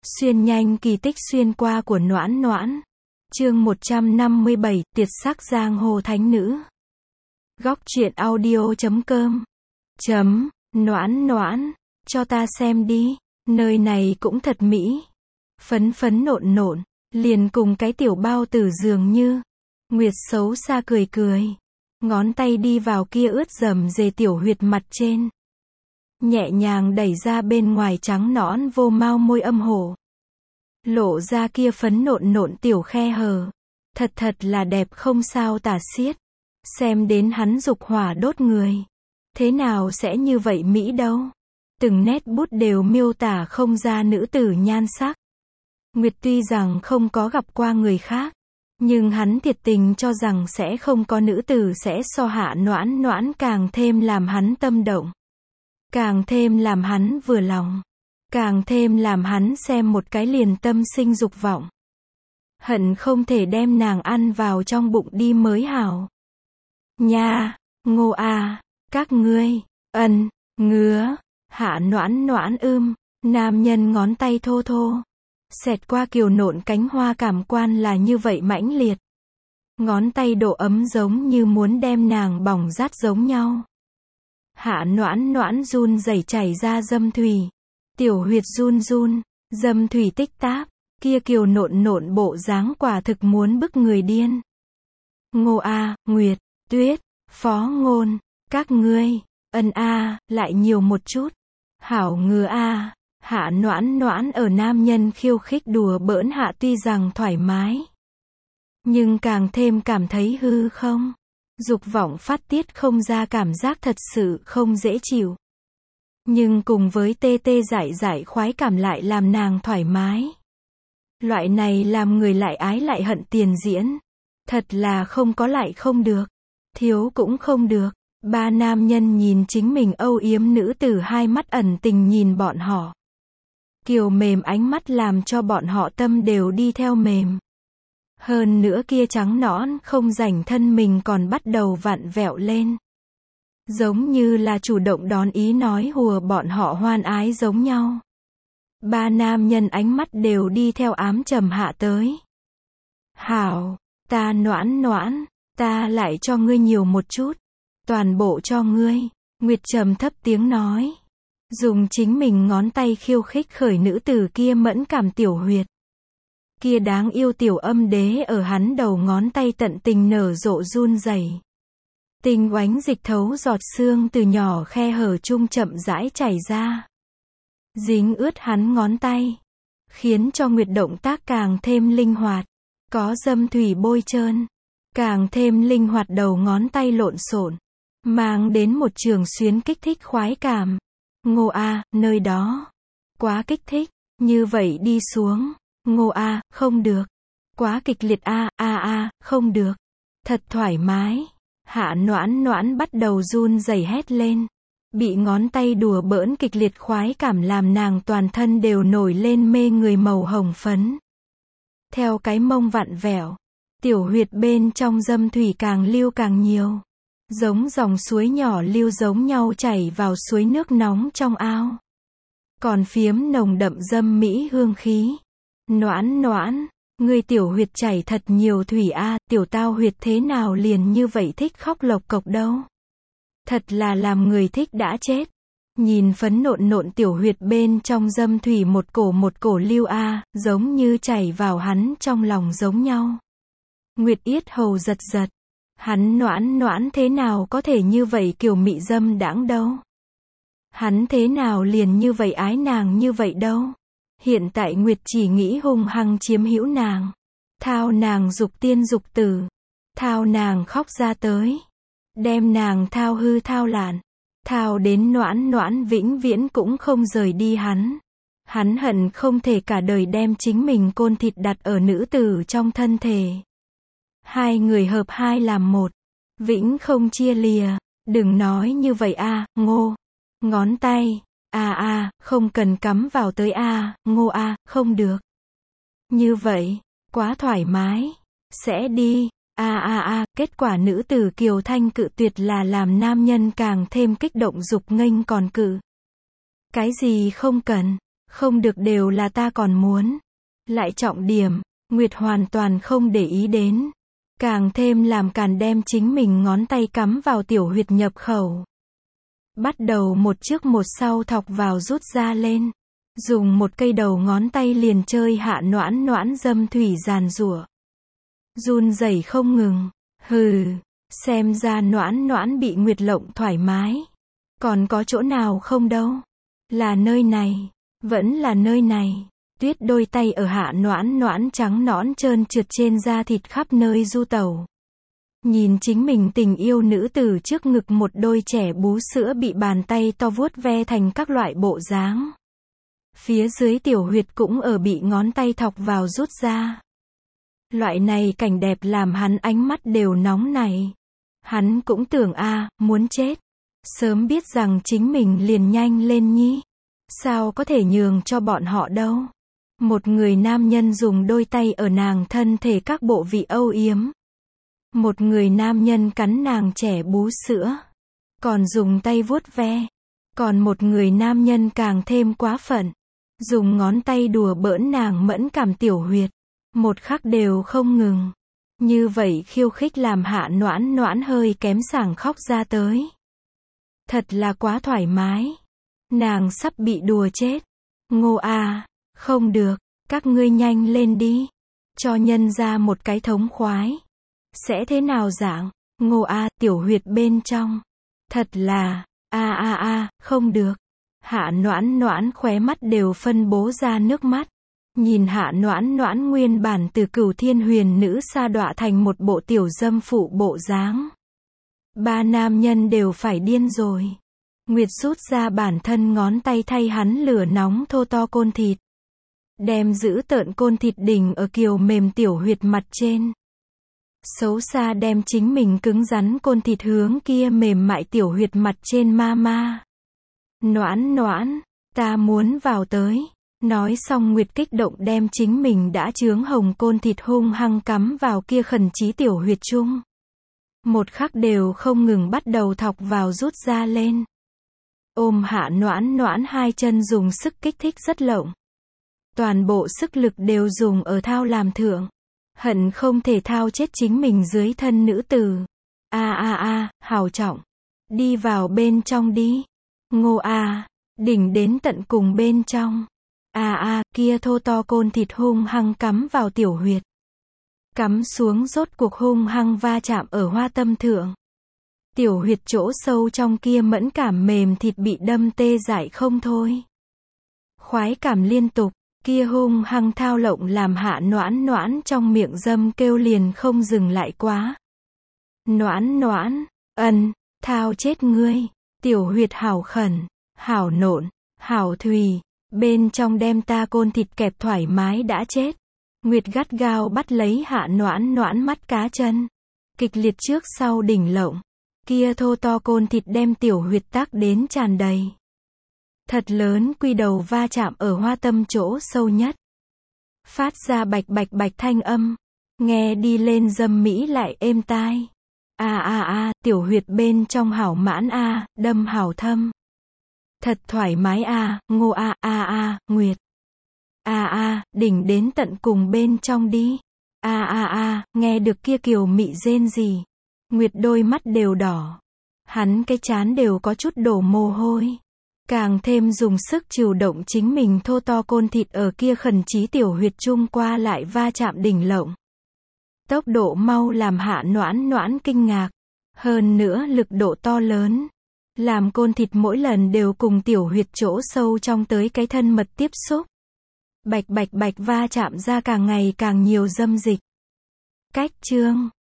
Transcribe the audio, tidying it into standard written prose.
Xuyên nhanh kỳ tích xuyên qua của Noãn Noãn. Chương 157, Tuyệt sắc giang hồ thánh nữ. Góc truyện audio.com. Noãn Noãn, cho ta xem đi, nơi này cũng thật mỹ. Phấn phấn nộn nộn, liền cùng cái tiểu bao tử dường như. Nguyệt xấu xa cười cười, ngón tay đi vào kia ướt rầm rề tiểu huyệt mặt trên. Nhẹ nhàng đẩy ra bên ngoài trắng nõn vô mao môi âm hổ. Lộ ra kia phấn nộn nộn tiểu khe hở. Thật là đẹp không sao tả xiết. Xem đến hắn dục hỏa đốt người. Thế nào sẽ như vậy mỹ đâu. Từng nét bút đều miêu tả không ra nữ tử nhan sắc. Nguyệt tuy rằng không có gặp qua người khác, nhưng hắn thiệt tình cho rằng sẽ không có nữ tử sẽ so Hạ Noãn Noãn càng thêm làm hắn tâm động. Càng thêm làm hắn vừa lòng. Càng thêm làm hắn xem một cái liền tâm sinh dục vọng. Hận không thể đem nàng ăn vào trong bụng đi mới hảo. Nha, Ngô à, các ngươi, ngứa, Hạ Noãn Noãn nam nhân ngón tay thô thô. Xẹt qua kiều nộn cánh hoa cảm quan là như vậy mãnh liệt. Ngón tay độ ấm giống như muốn đem nàng bỏng rát giống nhau. Hạ Noãn Noãn run rẩy chảy ra dâm thủy. Tiểu huyệt run run, dâm thủy tích táp, kia kiều nộn nộn bộ dáng quả thực muốn bức người điên. Ngô a, Nguyệt, Tuyết, Phó Ngôn, các ngươi, lại nhiều một chút. Hảo ngứa a. Hạ Noãn Noãn ở nam nhân khiêu khích đùa bỡn hạ tuy rằng thoải mái, nhưng càng thêm cảm thấy hư không. Dục vọng phát tiết không ra cảm giác thật sự không dễ chịu. Nhưng cùng với tê tê dại dại khoái cảm lại làm nàng thoải mái. Loại này làm người lại ái lại hận tiền diễn. Thật là không có lại không được. Thiếu cũng không được. Ba nam nhân nhìn chính mình âu yếm nữ tử hai mắt ẩn tình nhìn bọn họ. Kiều mềm ánh mắt làm cho bọn họ tâm đều đi theo mềm. Hơn nữa kia trắng nõn không rảnh thân mình còn bắt đầu vặn vẹo lên. Giống như là chủ động đón ý nói hùa bọn họ hoan ái giống nhau. Ba nam nhân ánh mắt đều đi theo ám trầm hạ tới. Hảo, ta Noãn Noãn, ta lại cho ngươi nhiều một chút. Toàn bộ cho ngươi. Nguyệt trầm thấp tiếng nói. Dùng chính mình ngón tay khiêu khích khởi nữ tử kia mẫn cảm tiểu huyệt. Kia đáng yêu tiểu âm đế ở hắn đầu ngón tay tận tình nở rộ run rẩy. Tinh oánh dịch thấu giọt xương từ nhỏ khe hở chung chậm rãi chảy ra. Dính ướt hắn ngón tay. Khiến cho Nguyệt động tác càng thêm linh hoạt. Có dâm thủy bôi trơn. Càng thêm linh hoạt đầu ngón tay lộn xộn. Mang đến một trường xuyến kích thích khoái cảm. Ngô a, nơi đó. Quá kích thích. Như vậy đi xuống. Ngô a, không được. Quá kịch liệt a, không được. Thật thoải mái. Hạ Noãn Noãn bắt đầu run rẩy hét lên. Bị ngón tay đùa bỡn kịch liệt khoái cảm làm nàng toàn thân đều nổi lên mê người màu hồng phấn. Theo cái mông vặn vẹo, tiểu huyệt bên trong dâm thủy càng lưu càng nhiều. Giống dòng suối nhỏ lưu giống nhau chảy vào suối nước nóng trong ao. Còn phiếm nồng đậm dâm mỹ hương khí. Noãn Noãn, ngươi tiểu huyệt chảy thật nhiều thủy a, tiểu tao huyệt thế nào liền như vậy thích khóc lộc cộc đâu. Thật là làm người thích đã chết. Nhìn phấn nộn nộn tiểu huyệt bên trong dâm thủy một cổ lưu a, giống như chảy vào hắn trong lòng giống nhau. Nguyệt yết hầu giật giật. Hắn Noãn Noãn thế nào có thể như vậy kiều mị dâm đãng đâu. Hắn thế nào liền như vậy ái nàng như vậy đâu. Hiện tại Nguyệt chỉ nghĩ hung hăng chiếm hữu nàng. Thao nàng dục tiên dục tử. Thao nàng khóc ra tới. Đem nàng thao hư thao lạn. Thao đến Noãn Noãn vĩnh viễn cũng không rời đi hắn. Hắn hận không thể cả đời đem chính mình côn thịt đặt ở nữ tử trong thân thể. Hai người hợp hai làm một. Vĩnh không chia lìa. Đừng nói như vậy a, Ngô. Ngón tay. Không cần cắm vào tới Ngô a, không được. Như vậy, quá thoải mái. Sẽ đi. Kết quả nữ tử kiều thanh cự tuyệt là làm nam nhân càng thêm kích động dục nghênh còn cự. Cái gì không cần. Không được đều là ta còn muốn. Lại trọng điểm, Nguyệt hoàn toàn không để ý đến. Càng thêm làm càn đem chính mình ngón tay cắm vào tiểu huyệt nhập khẩu. Bắt đầu một trước một sau thọc vào rút ra lên. Dùng một cây đầu ngón tay liền chơi Hạ Noãn Noãn dâm thủy giàn giụa. Run rẩy không ngừng. Hừ, xem ra Noãn Noãn bị Nguyệt lộng thoải mái. Còn có chỗ nào không đâu. Là nơi này. Vẫn là nơi này. Tuyết đôi tay ở Hạ Noãn Noãn trắng nõn trơn trượt trên da thịt khắp nơi du tẩu. Nhìn chính mình tình yêu nữ tử trước ngực một đôi trẻ bú sữa bị bàn tay to vuốt ve thành các loại bộ dáng. Phía dưới tiểu huyệt cũng ở bị ngón tay thọc vào rút ra. Loại này cảnh đẹp làm hắn ánh mắt đều nóng này. Hắn cũng tưởng muốn chết. Sớm biết rằng chính mình liền nhanh lên nhí. Sao có thể nhường cho bọn họ đâu. Một người nam nhân dùng đôi tay ở nàng thân thể các bộ vị âu yếm. Một người nam nhân cắn nàng trẻ bú sữa. Còn dùng tay vuốt ve. Còn một người nam nhân càng thêm quá phận. Dùng ngón tay đùa bỡn nàng mẫn cảm tiểu huyệt. Một khắc đều không ngừng. Như vậy khiêu khích làm Hạ Noãn Noãn hơi kém sảng khóc ra tới. Thật là quá thoải mái. Nàng sắp bị đùa chết. Ngô không được, các ngươi nhanh lên đi. Cho nhân ra một cái thống khoái. Sẽ thế nào dạng? Ngô tiểu huyệt bên trong. Thật là, không được. Hạ Noãn Noãn khóe mắt đều phân bố ra nước mắt. Nhìn Hạ Noãn Noãn nguyên bản từ Cửu Thiên huyền nữ sa đọa thành một bộ tiểu dâm phụ bộ dáng. Ba nam nhân đều phải điên rồi. Nguyệt rút ra bản thân ngón tay thay hắn lửa nóng thô to côn thịt. Đem giữ tợn côn thịt đỉnh ở kiều mềm tiểu huyệt mặt trên. Xấu xa đem chính mình cứng rắn côn thịt hướng kia mềm mại tiểu huyệt mặt trên ma. Noãn Noãn, ta muốn vào tới. Nói xong Nguyệt kích động đem chính mình đã chướng hồng côn thịt hung hăng cắm vào kia khẩn trí tiểu huyệt chung. Một khắc đều không ngừng bắt đầu thọc vào rút ra lên. Ôm Hạ Noãn Noãn hai chân dùng sức kích thích rất lộng. Toàn bộ sức lực đều dùng ở thao làm thượng. Hận không thể thao chết chính mình dưới thân nữ tử. Hào trọng. Đi vào bên trong đi. Ngô đỉnh đến tận cùng bên trong. Kia thô to côn thịt hung hăng cắm vào tiểu huyệt. Cắm xuống rốt cuộc hung hăng va chạm ở hoa tâm thượng. Tiểu huyệt chỗ sâu trong kia mẫn cảm mềm thịt bị đâm tê dại không thôi. Khoái cảm liên tục, kia hung hăng thao lộng làm Hạ Noãn Noãn trong miệng dâm kêu liền không dừng lại quá. Noãn Noãn, thao chết ngươi, tiểu huyệt hảo khẩn, hảo nộn, hảo thùy, bên trong đem ta côn thịt kẹp thoải mái đã chết. Nguyệt gắt gao bắt lấy Hạ Noãn Noãn mắt cá chân. Kịch liệt trước sau đỉnh lộng. Kia thô to côn thịt đem tiểu huyệt tác đến tràn đầy. Thật lớn quy đầu va chạm ở hoa tâm chỗ sâu nhất. Phát ra bạch bạch bạch thanh âm. Nghe đi lên dâm mỹ lại êm tai. Tiểu huyệt bên trong hảo mãn đâm hảo thâm. Thật thoải mái Ngô Nguyệt. Đỉnh đến tận cùng bên trong đi. Nghe được kia kiều mị rên gì. Nguyệt đôi mắt đều đỏ. Hắn cái trán đều có chút đổ mồ hôi. Càng thêm dùng sức chịu động chính mình thô to côn thịt ở kia khẩn trí tiểu huyệt chung qua lại va chạm đỉnh lộng. Tốc độ mau làm Hạ Noãn Noãn kinh ngạc. Hơn nữa lực độ to lớn. Làm côn thịt mỗi lần đều cùng tiểu huyệt chỗ sâu trong tới cái thân mật tiếp xúc. Bạch bạch bạch va chạm ra càng ngày càng nhiều dâm dịch. Cách chương